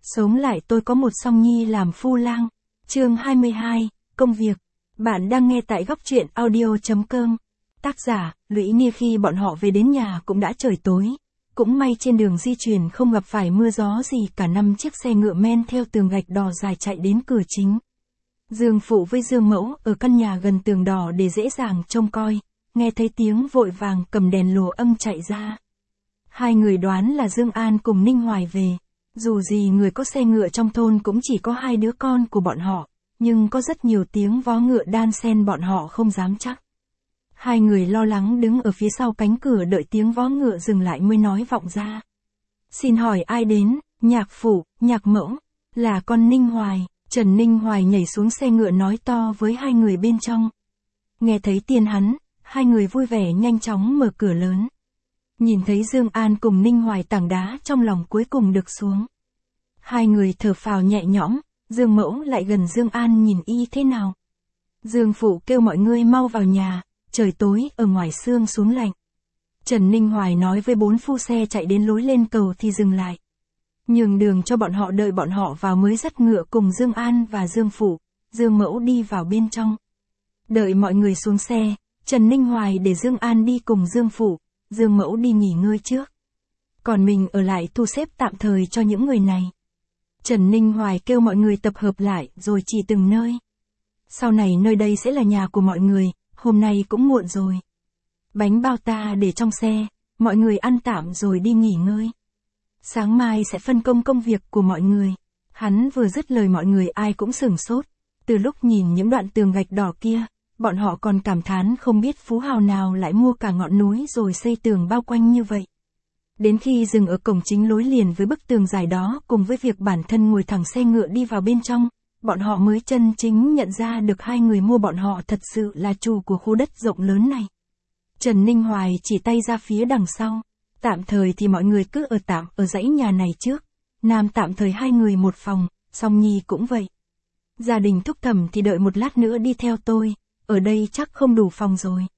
Sống lại tôi có một song nhi làm phu lang. Chương 22, công việc. Bạn đang nghe tại góc truyện audio.com. Tác giả, Lũy Nia. Khi bọn họ về đến nhà cũng đã trời tối. Cũng may trên đường di chuyển không gặp phải mưa gió gì cả. 5 chiếc xe ngựa men theo tường gạch đỏ dài chạy đến cửa chính. Dương Phụ với Dương Mẫu ở căn nhà gần tường đỏ để dễ dàng trông coi, nghe thấy tiếng vội vàng cầm đèn lồ âm chạy ra. Hai người đoán là Dương An cùng Ninh Hoài về. Dù gì người có xe ngựa trong thôn cũng chỉ có 2 đứa con của bọn họ, nhưng có rất nhiều tiếng vó ngựa đan xen bọn họ không dám chắc. Hai người lo lắng đứng ở phía sau cánh cửa đợi tiếng vó ngựa dừng lại mới nói vọng ra. Xin hỏi ai đến? Nhạc Phụ, Nhạc Mẫu, là con Ninh Hoài. Trần Ninh Hoài nhảy xuống xe ngựa nói to với hai người bên trong. Nghe thấy tiền hắn, hai người vui vẻ nhanh chóng mở cửa lớn. Nhìn thấy Dương An cùng Ninh Hoài, tảng đá trong lòng cuối cùng được xuống. Hai người thở phào nhẹ nhõm. Dương Mẫu lại gần Dương An nhìn y thế nào. Dương Phụ kêu mọi người mau vào nhà, trời tối ở ngoài sương xuống lạnh. Trần Ninh Hoài nói với 4 phu xe chạy đến lối lên cầu thì dừng lại. Nhường đường cho bọn họ, đợi bọn họ vào mới dắt ngựa cùng Dương An và Dương Phụ, Dương Mẫu đi vào bên trong. Đợi mọi người xuống xe, Trần Ninh Hoài để Dương An đi cùng Dương Phụ, Dương Mẫu đi nghỉ ngơi trước. Còn mình ở lại thu xếp tạm thời cho những người này. Trần Ninh Hoài kêu mọi người tập hợp lại rồi chỉ từng nơi. Sau này nơi đây sẽ là nhà của mọi người, hôm nay cũng muộn rồi. Bánh bao ta để trong xe, mọi người ăn tạm rồi đi nghỉ ngơi. Sáng mai sẽ phân công công việc của mọi người. Hắn vừa dứt lời mọi người ai cũng sửng sốt. Từ lúc nhìn những đoạn tường gạch đỏ kia, bọn họ còn cảm thán không biết phú hào nào lại mua cả ngọn núi rồi xây tường bao quanh như vậy. Đến khi dừng ở cổng chính lối liền với bức tường dài đó cùng với việc bản thân ngồi thẳng xe ngựa đi vào bên trong, bọn họ mới chân chính nhận ra được hai người mua bọn họ thật sự là chủ của khu đất rộng lớn này. Trần Ninh Hoài chỉ tay ra phía đằng sau. Tạm thời thì mọi người cứ ở tạm ở dãy nhà này trước. Nam tạm thời 2 người một phòng, Song Nhi cũng vậy. Gia đình Thúc Thẩm thì đợi một lát nữa đi theo tôi, ở đây chắc không đủ phòng rồi.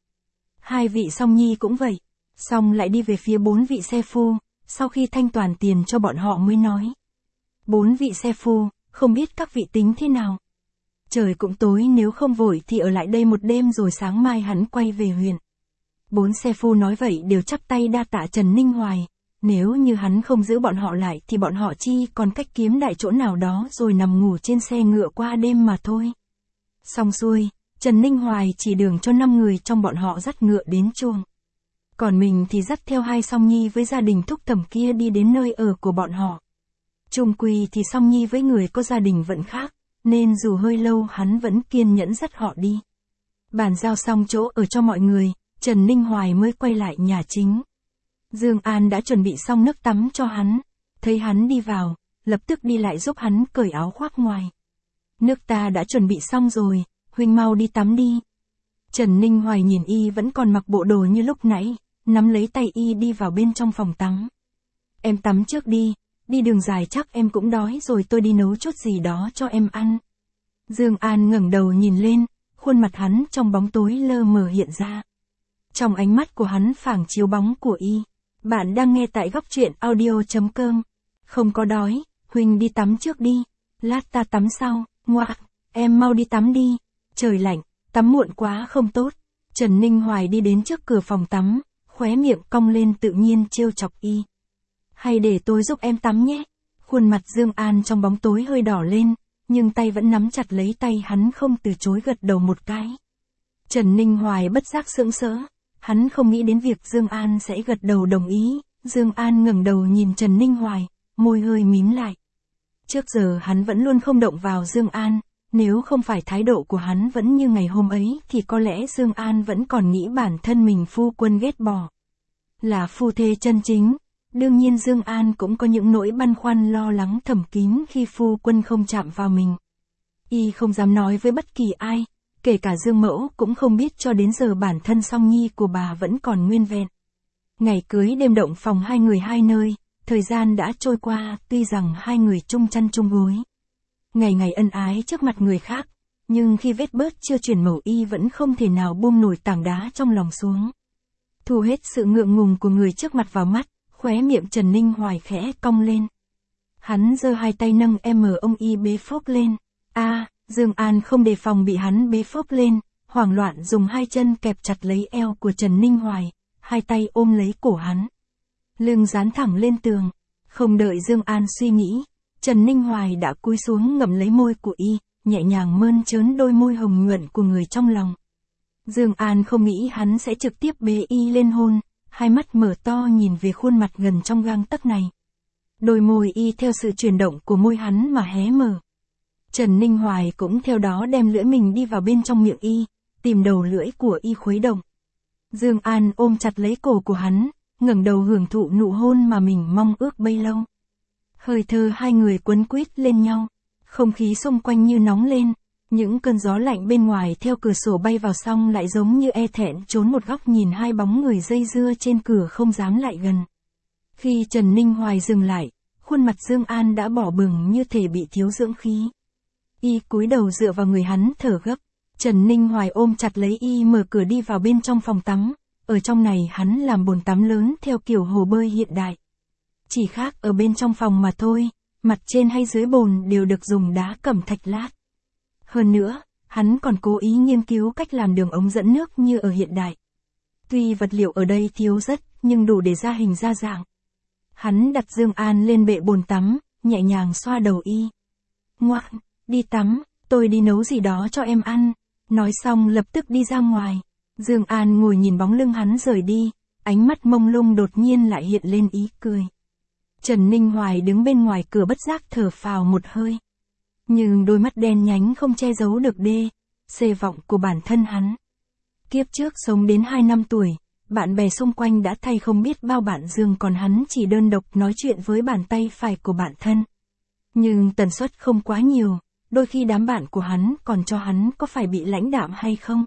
2 vị Song Nhi cũng vậy. Xong lại đi về phía 4 vị xe phu, sau khi thanh toán tiền cho bọn họ mới nói. 4 vị xe phu, không biết các vị tính thế nào. Trời cũng tối, nếu không vội thì ở lại đây một đêm rồi sáng mai hắn quay về huyện. 4 xe phu nói vậy đều chắp tay đa tạ Trần Ninh Hoài. Nếu như hắn không giữ bọn họ lại thì bọn họ chi còn cách kiếm đại chỗ nào đó rồi nằm ngủ trên xe ngựa qua đêm mà thôi. Xong xuôi, Trần Ninh Hoài chỉ đường cho 5 người trong bọn họ dắt ngựa đến chuồng. Còn mình thì dắt theo 2 Song Nhi với gia đình Thúc Thẩm kia đi đến nơi ở của bọn họ. Chung quy thì Song Nhi với người có gia đình vẫn khác, nên dù hơi lâu hắn vẫn kiên nhẫn dắt họ đi. Bàn giao xong chỗ ở cho mọi người, Trần Ninh Hoài mới quay lại nhà chính. Dương An đã chuẩn bị xong nước tắm cho hắn. Thấy hắn đi vào, lập tức đi lại giúp hắn cởi áo khoác ngoài. Nước ta đã chuẩn bị xong rồi, huynh mau đi tắm đi. Trần Ninh Hoài nhìn y vẫn còn mặc bộ đồ như lúc nãy, nắm lấy tay y đi vào bên trong phòng tắm. Em tắm trước đi đường dài chắc em cũng đói rồi, tôi đi nấu chút gì đó cho em ăn. Dương An ngẩng đầu nhìn lên, khuôn mặt hắn trong bóng tối lơ mờ hiện ra. Trong ánh mắt của hắn phảng chiếu bóng của y. Bạn đang nghe tại góc truyện audio.com. Không có đói, huynh đi tắm trước đi. Lát ta tắm sau, ngoạc, em mau đi tắm đi. Trời lạnh, tắm muộn quá không tốt. Trần Ninh Hoài đi đến trước cửa phòng tắm, khóe miệng cong lên tự nhiên trêu chọc y. Hay để tôi giúp em tắm nhé. Khuôn mặt Dương An trong bóng tối hơi đỏ lên, nhưng tay vẫn nắm chặt lấy tay hắn không từ chối gật đầu một cái. Trần Ninh Hoài bất giác sững sờ. Hắn không nghĩ đến việc Dương An sẽ gật đầu đồng ý. Dương An ngẩng đầu nhìn Trần Ninh Hoài, môi hơi mím lại. Trước giờ hắn vẫn luôn không động vào Dương An, nếu không phải thái độ của hắn vẫn như ngày hôm ấy thì có lẽ Dương An vẫn còn nghĩ bản thân mình phu quân ghét bỏ. Là phu thê chân chính, đương nhiên Dương An cũng có những nỗi băn khoăn lo lắng thầm kín khi phu quân không chạm vào mình. Y không dám nói với bất kỳ ai. Kể cả Dương Mẫu cũng không biết cho đến giờ bản thân Song Nhi của bà vẫn còn nguyên vẹn. Ngày cưới đêm động phòng 2 người 2 nơi, thời gian đã trôi qua, tuy rằng 2 người chung chăn chung gối. Ngày ngày ân ái trước mặt người khác, nhưng khi vết bớt chưa chuyển màu y vẫn không thể nào buông nổi tảng đá trong lòng xuống. Thu hết sự ngượng ngùng của người trước mặt vào mắt, khóe miệng Trần Ninh Hoài khẽ cong lên. Hắn giơ hai tay nâng ông y bế phốc lên. Dương An không đề phòng bị hắn bế phốc lên, hoảng loạn dùng hai chân kẹp chặt lấy eo của Trần Ninh Hoài, hai tay ôm lấy cổ hắn. Lưng dán thẳng lên tường. Không đợi Dương An suy nghĩ, Trần Ninh Hoài đã cúi xuống ngậm lấy môi của y, nhẹ nhàng mơn trớn đôi môi hồng nhuận của người trong lòng. Dương An không nghĩ hắn sẽ trực tiếp bế y lên hôn, hai mắt mở to nhìn về khuôn mặt gần trong gang tấc này. Đôi môi y theo sự chuyển động của môi hắn mà hé mở. Trần Ninh Hoài cũng theo đó đem lưỡi mình đi vào bên trong miệng y, tìm đầu lưỡi của y khuấy động. Dương An ôm chặt lấy cổ của hắn, ngẩng đầu hưởng thụ nụ hôn mà mình mong ước bấy lâu. Hơi thở hai người quấn quýt lên nhau, không khí xung quanh như nóng lên, những cơn gió lạnh bên ngoài theo cửa sổ bay vào xong lại giống như e thẹn trốn một góc nhìn hai bóng người dây dưa trên cửa không dám lại gần. Khi Trần Ninh Hoài dừng lại, khuôn mặt Dương An đã đỏ bừng như thể bị thiếu dưỡng khí. Y cúi đầu dựa vào người hắn thở gấp. Trần Ninh Hoài ôm chặt lấy y mở cửa đi vào bên trong phòng tắm. Ở trong này hắn làm bồn tắm lớn theo kiểu hồ bơi hiện đại. Chỉ khác ở bên trong phòng mà thôi, mặt trên hay dưới bồn đều được dùng đá cẩm thạch lát. Hơn nữa, hắn còn cố ý nghiên cứu cách làm đường ống dẫn nước như ở hiện đại. Tuy vật liệu ở đây thiếu rất, nhưng đủ để ra hình ra dạng. Hắn đặt Dương An lên bệ bồn tắm, nhẹ nhàng xoa đầu y. Ngoan, đi tắm, tôi đi nấu gì đó cho em ăn. Nói xong lập tức đi ra ngoài. Dương An ngồi nhìn bóng lưng hắn rời đi, ánh mắt mông lung đột nhiên lại hiện lên ý cười. Trần Ninh Hoài đứng bên ngoài cửa bất giác thở phào một hơi. Nhưng đôi mắt đen nhánh không che giấu được xê vọng của bản thân hắn. Kiếp trước sống đến 2 năm tuổi, bạn bè xung quanh đã thay không biết bao bạn Dương, còn hắn chỉ đơn độc nói chuyện với bàn tay phải của bản thân. Nhưng tần suất không quá nhiều, đôi khi đám bạn của hắn còn cho hắn có phải bị lãnh đạm hay không.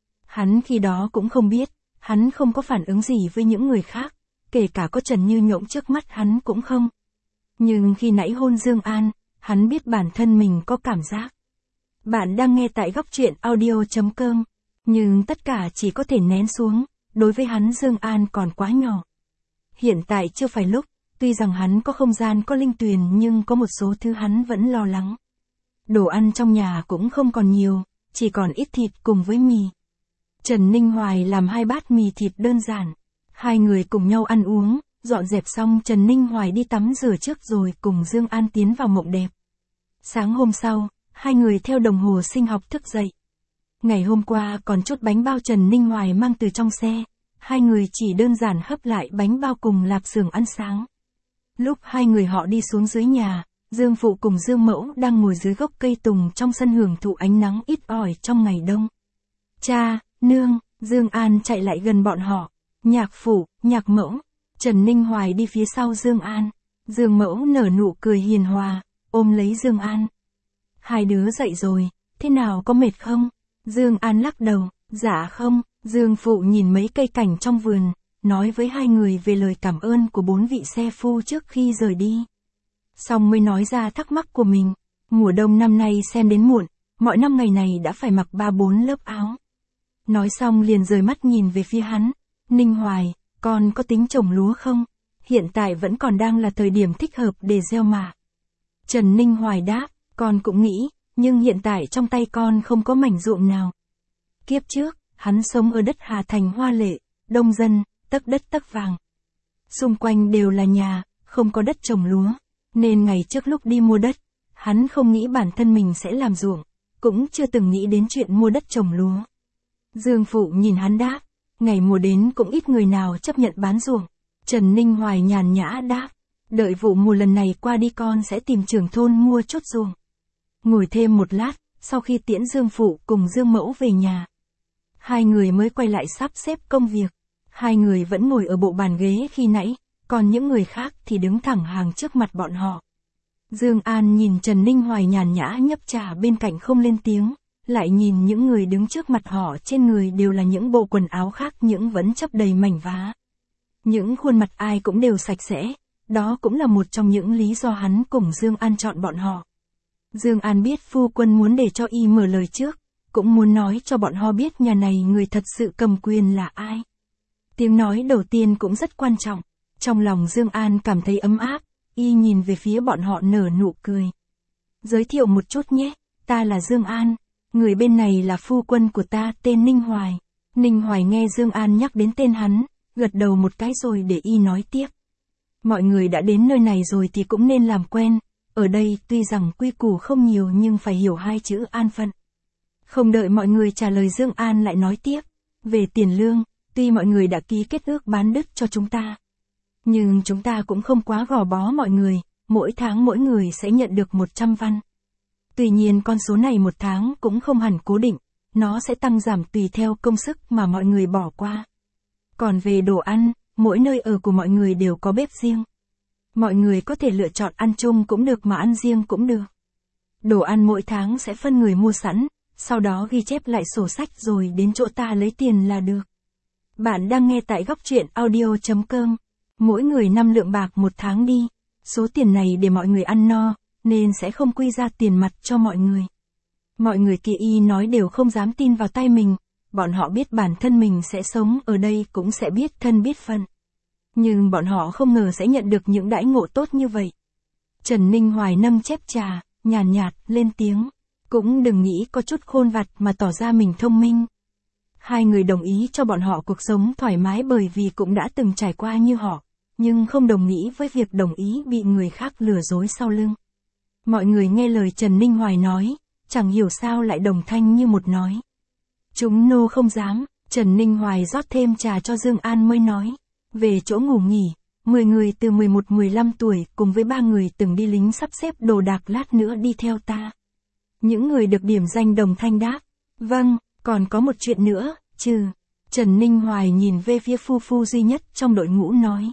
Hắn khi đó cũng không biết, hắn không có phản ứng gì với những người khác, kể cả có Trần Như Nhộng trước mắt hắn cũng không. Nhưng khi nãy hôn Dương An, hắn biết bản thân mình có cảm giác. Bạn đang nghe tại góc truyện audio.com, nhưng tất cả chỉ có thể nén xuống, đối với hắn Dương An còn quá nhỏ. Hiện tại chưa phải lúc, tuy rằng hắn có không gian có linh tuyền nhưng có một số thứ hắn vẫn lo lắng. Đồ ăn trong nhà cũng không còn nhiều, chỉ còn ít thịt cùng với mì. Trần Ninh Hoài làm 2 bát mì thịt đơn giản. Hai người cùng nhau ăn uống, dọn dẹp xong Trần Ninh Hoài đi tắm rửa trước rồi cùng Dương An tiến vào mộng đẹp. Sáng hôm sau, hai người theo đồng hồ sinh học thức dậy. Ngày hôm qua còn chốt bánh bao Trần Ninh Hoài mang từ trong xe, hai người chỉ đơn giản hấp lại bánh bao cùng lạp xưởng ăn sáng. Lúc hai người họ đi xuống dưới nhà, Dương Phụ cùng Dương Mẫu đang ngồi dưới gốc cây tùng trong sân hưởng thụ ánh nắng ít ỏi trong ngày đông. Cha, nương, Dương An chạy lại gần bọn họ. Nhạc Phụ, Nhạc Mẫu. Trần Ninh Hoài đi phía sau Dương An. Dương Mẫu nở nụ cười hiền hòa, ôm lấy Dương An. Hai đứa dậy rồi, thế nào có mệt không? Dương An lắc đầu, dạ không. Dương Phụ nhìn mấy cây cảnh trong vườn, nói với hai người về lời cảm ơn của 4 vị xe phu trước khi rời đi. Xong mới nói ra thắc mắc của mình. Mùa đông năm nay xem đến muộn, mọi năm ngày này đã phải mặc 3-4 lớp áo. Nói xong liền rời mắt nhìn về phía hắn. Ninh Hoài, con có tính trồng lúa không? Hiện tại vẫn còn đang là thời điểm thích hợp để gieo mà. Trần Ninh Hoài đáp, con cũng nghĩ, nhưng hiện tại trong tay con không có mảnh ruộng nào. Kiếp trước, hắn sống ở đất Hà Thành hoa lệ, đông dân, tấc đất tấc vàng. Xung quanh đều là nhà, không có đất trồng lúa, nên ngày trước lúc đi mua đất, hắn không nghĩ bản thân mình sẽ làm ruộng, cũng chưa từng nghĩ đến chuyện mua đất trồng lúa. Dương Phụ nhìn hắn đáp, ngày mùa đến cũng ít người nào chấp nhận bán ruộng. Trần Ninh Hoài nhàn nhã đáp, đợi vụ mùa lần này qua đi con sẽ tìm trưởng thôn mua chút ruộng. Ngồi thêm một lát, sau khi tiễn Dương Phụ cùng Dương Mẫu về nhà, hai người mới quay lại sắp xếp công việc. Hai người vẫn ngồi ở bộ bàn ghế khi nãy, còn những người khác thì đứng thẳng hàng trước mặt bọn họ. Dương An nhìn Trần Ninh Hoài nhàn nhã nhấp trà bên cạnh không lên tiếng, lại nhìn những người đứng trước mặt họ trên người đều là những bộ quần áo khác, những vẫn chấp đầy mảnh vá. Những khuôn mặt ai cũng đều sạch sẽ, đó cũng là một trong những lý do hắn cùng Dương An chọn bọn họ. Dương An biết phu quân muốn để cho y mở lời trước, cũng muốn nói cho bọn họ biết nhà này người thật sự cầm quyền là ai. Tiếng nói đầu tiên cũng rất quan trọng. Trong lòng Dương An cảm thấy ấm áp, y nhìn về phía bọn họ nở nụ cười. Giới thiệu một chút nhé, ta là Dương An, người bên này là phu quân của ta tên Ninh Hoài. Ninh Hoài nghe Dương An nhắc đến tên hắn, gật đầu một cái rồi để y nói tiếp. Mọi người đã đến nơi này rồi thì cũng nên làm quen, ở đây tuy rằng quy củ không nhiều nhưng phải hiểu hai chữ an phận. Không đợi mọi người trả lời Dương An lại nói tiếp, về tiền lương, tuy mọi người đã ký kết ước bán đứt cho chúng ta. Nhưng chúng ta cũng không quá gò bó mọi người, mỗi tháng mỗi người sẽ nhận được 100 văn. Tuy nhiên con số này một tháng cũng không hẳn cố định, nó sẽ tăng giảm tùy theo công sức mà mọi người bỏ qua. Còn về đồ ăn, mỗi nơi ở của mọi người đều có bếp riêng. Mọi người có thể lựa chọn ăn chung cũng được mà ăn riêng cũng được. Đồ ăn mỗi tháng sẽ phân người mua sẵn, sau đó ghi chép lại sổ sách rồi đến chỗ ta lấy tiền là được. Bạn đang nghe tại góc truyện audio.com. Mỗi người 5 lượng bạc một tháng đi. Số tiền này để mọi người ăn no, nên sẽ không quy ra tiền mặt cho mọi người. Mọi người kia y nói đều không dám tin vào tay mình, bọn họ biết bản thân mình sẽ sống ở đây cũng sẽ biết thân biết phận. Nhưng bọn họ không ngờ sẽ nhận được những đãi ngộ tốt như vậy. Trần Ninh Hoài nâng chép trà, nhàn nhạt, lên tiếng. Cũng đừng nghĩ có chút khôn vặt mà tỏ ra mình thông minh. Hai người đồng ý cho bọn họ cuộc sống thoải mái bởi vì cũng đã từng trải qua như họ, nhưng không đồng ý với việc đồng ý bị người khác lừa dối sau lưng. Mọi người nghe lời Trần Ninh Hoài nói, chẳng hiểu sao lại đồng thanh như một nói. Chúng nô không dám, Trần Ninh Hoài rót thêm trà cho Dương An mới nói. Về chỗ ngủ nghỉ, 10 người từ 11-15 tuổi cùng với 3 người từng đi lính sắp xếp đồ đạc lát nữa đi theo ta. Những người được điểm danh đồng thanh đáp. Vâng, còn có một chuyện nữa, Trần Ninh Hoài nhìn về phía phu phu duy nhất trong đội ngũ nói.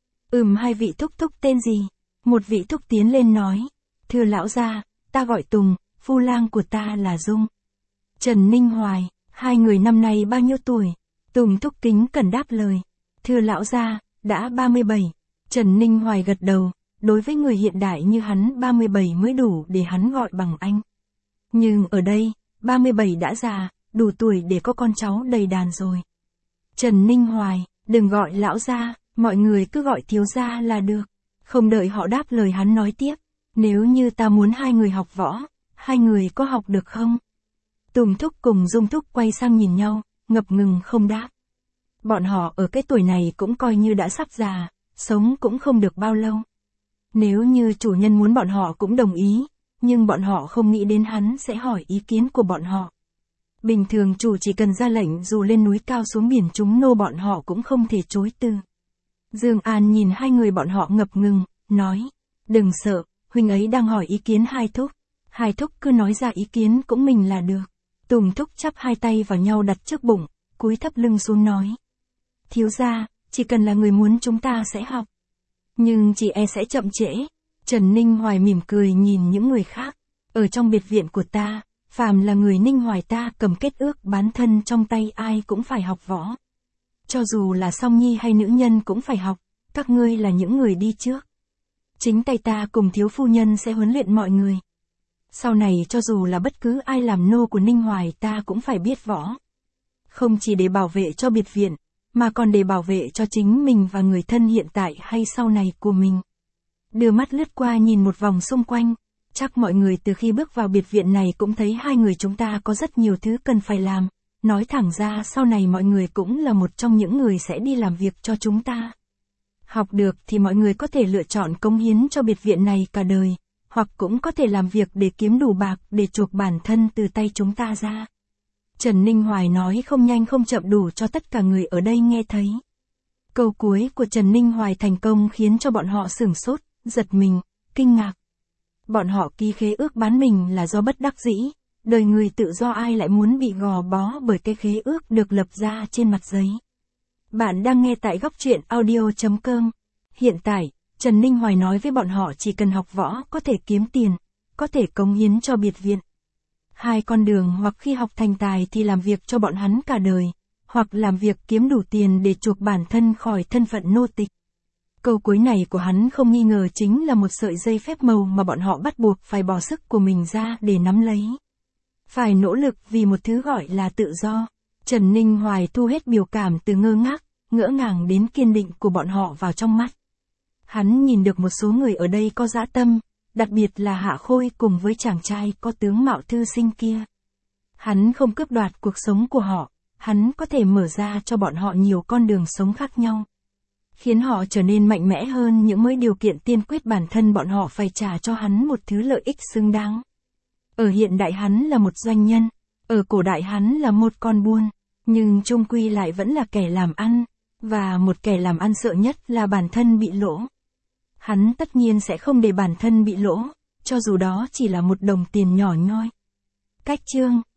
Hai vị thúc thúc tên gì? Một vị thúc tiến lên nói. Thưa lão gia, ta gọi Tùng, phu lang của ta là Dung. Trần Ninh Hoài, hai người năm nay bao nhiêu tuổi? Tùng thúc kính cẩn đáp lời. Thưa lão gia, đã 37. Trần Ninh Hoài gật đầu, đối với người hiện đại như hắn 37 mới đủ để hắn gọi bằng anh. Nhưng ở đây, 37 đã già, đủ tuổi để có con cháu đầy đàn rồi. Trần Ninh Hoài, đừng gọi lão gia, mọi người cứ gọi thiếu gia là được. Không đợi họ đáp lời hắn nói tiếp. Nếu như ta muốn hai người học võ, hai người có học được không? Tùng thúc cùng Dung thúc quay sang nhìn nhau, ngập ngừng không đáp. Bọn họ ở cái tuổi này cũng coi như đã sắp già, sống cũng không được bao lâu. Nếu như chủ nhân muốn bọn họ cũng đồng ý, nhưng bọn họ không nghĩ đến hắn sẽ hỏi ý kiến của bọn họ. Bình thường chủ chỉ cần ra lệnh dù lên núi cao xuống biển chúng nô bọn họ cũng không thể chối từ. Dương An nhìn hai người bọn họ ngập ngừng, nói, đừng sợ, huynh ấy đang hỏi ý kiến hai thúc cứ nói ra ý kiến cũng mình là được. Tùng thúc chắp hai tay vào nhau đặt trước bụng, cúi thấp lưng xuống nói. Thiếu gia, chỉ cần là người muốn chúng ta sẽ học. Nhưng chỉ e sẽ chậm trễ. Trần Ninh Hoài mỉm cười nhìn những người khác. Ở trong biệt viện của ta, phàm là người Ninh Hoài ta cầm kết ước bán thân trong tay ai cũng phải học võ. Cho dù là song nhi hay nữ nhân cũng phải học, các ngươi là những người đi trước. Chính tay ta cùng thiếu phu nhân sẽ huấn luyện mọi người. Sau này cho dù là bất cứ ai làm nô của Ninh Hoài ta cũng phải biết võ. Không chỉ để bảo vệ cho biệt viện, mà còn để bảo vệ cho chính mình và người thân hiện tại hay sau này của mình. Đưa mắt lướt qua nhìn một vòng xung quanh, chắc mọi người từ khi bước vào biệt viện này cũng thấy hai người chúng ta có rất nhiều thứ cần phải làm. Nói thẳng ra sau này mọi người cũng là một trong những người sẽ đi làm việc cho chúng ta. Học được thì mọi người có thể lựa chọn cống hiến cho biệt viện này cả đời, hoặc cũng có thể làm việc để kiếm đủ bạc để chuộc bản thân từ tay chúng ta ra. Trần Ninh Hoài nói không nhanh không chậm đủ cho tất cả người ở đây nghe thấy. Câu cuối của Trần Ninh Hoài thành công khiến cho bọn họ sửng sốt, giật mình, kinh ngạc. Bọn họ ký khế ước bán mình là do bất đắc dĩ, đời người tự do ai lại muốn bị gò bó bởi cái khế ước được lập ra trên mặt giấy. Bạn đang nghe tại góc truyện audio.com. Hiện tại, Trần Ninh Hoài nói với bọn họ chỉ cần học võ có thể kiếm tiền, có thể cống hiến cho biệt viện. Hai con đường hoặc khi học thành tài thì làm việc cho bọn hắn cả đời, hoặc làm việc kiếm đủ tiền để chuộc bản thân khỏi thân phận nô tịch. Câu cuối này của hắn không nghi ngờ chính là một sợi dây phép màu mà bọn họ bắt buộc phải bỏ sức của mình ra để nắm lấy. Phải nỗ lực vì một thứ gọi là tự do. Trần Ninh Hoài thu hết biểu cảm từ ngơ ngác, ngỡ ngàng đến kiên định của bọn họ vào trong mắt. Hắn nhìn được một số người ở đây có dã tâm, đặc biệt là Hạ Khôi cùng với chàng trai có tướng mạo thư sinh kia. Hắn không cướp đoạt cuộc sống của họ, hắn có thể mở ra cho bọn họ nhiều con đường sống khác nhau. Khiến họ trở nên mạnh mẽ hơn những mới điều kiện tiên quyết bản thân bọn họ phải trả cho hắn một thứ lợi ích xứng đáng. Ở hiện đại hắn là một doanh nhân, ở cổ đại hắn là một con buôn, nhưng chung quy lại vẫn là kẻ làm ăn, và một kẻ làm ăn sợ nhất là bản thân bị lỗ. Hắn tất nhiên sẽ không để bản thân bị lỗ, cho dù đó chỉ là một đồng tiền nhỏ nhoi. Cách chương